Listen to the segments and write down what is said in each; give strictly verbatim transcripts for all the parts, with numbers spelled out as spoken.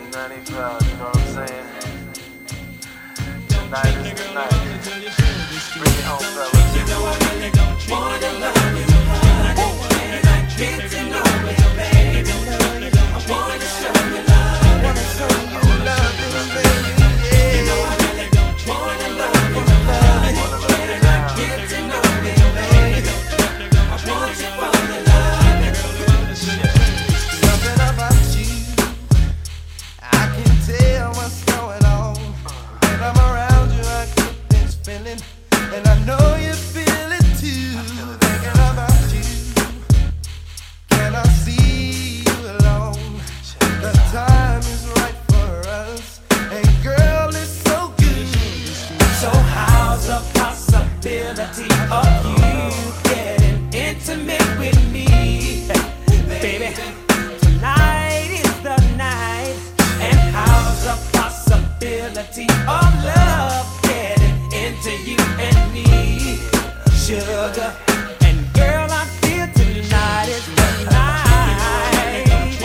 ninety-five, you know what I'm saying? Tonight is the night. Bring it home, fellas. You know I really don't wanna love you, honey, and I get to know you, baby. I wanna show you love, I wanna show you love, baby. You know I really don't wanna love you, honey, and I get to know you, baby. I want you for your love. Something about you, I can tell what's going on. When I'm around you, I get this feeling, and I know you feel it too. Thinking about you, can I see you alone? The time is right for us, and girl, it's so good. So how's the possibility of you getting intimate with me, baby? Tonight is the night, and how's the possibility of love getting into you and me, sugar? And girl, I feel tonight is the night,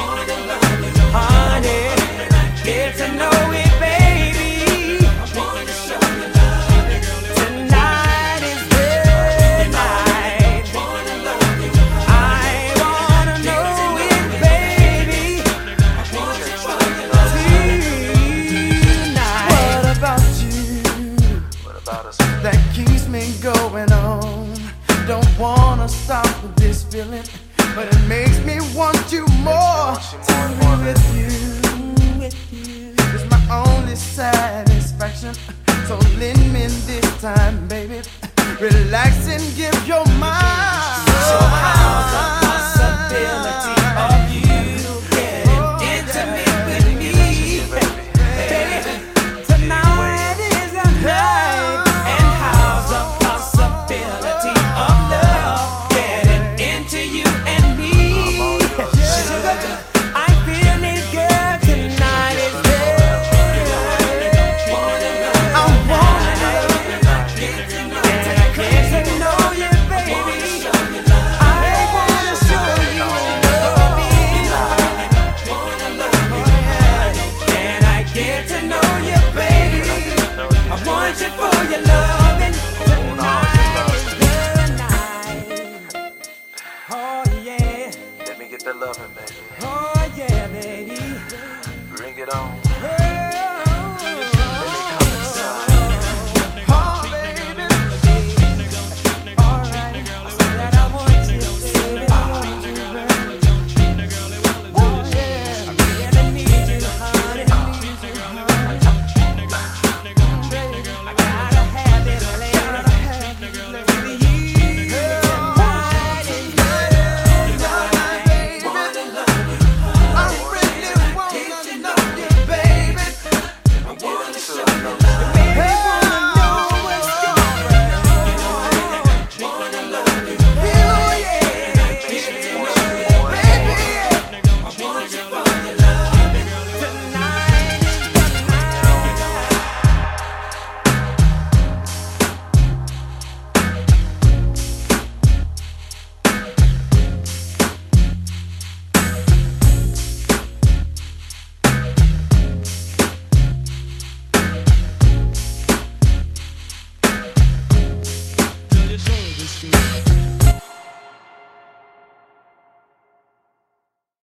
honey. Get to know it, baby. Tonight is the night. I wanna know it, baby. Tonight. What about you? What about us? That keeps me going on. Don't wanna stop with this feeling, but it makes me want you more. To be with you, with you is my only satisfaction. So lend me this time, baby. Relax and give your mind. So how's the possibility of you getting intimate with me, baby? Tonight is the night, and how's the possibility of love getting into you and me, sugar? I feel it, girl. Tonight is the I wanna get to know you, baby. I wanna show you love, and I get to know you, baby. I want you for your loving. Tonight is the night. Oh yeah, Let me get that loving, baby. oh yeah, baby. Bring it on. Oh,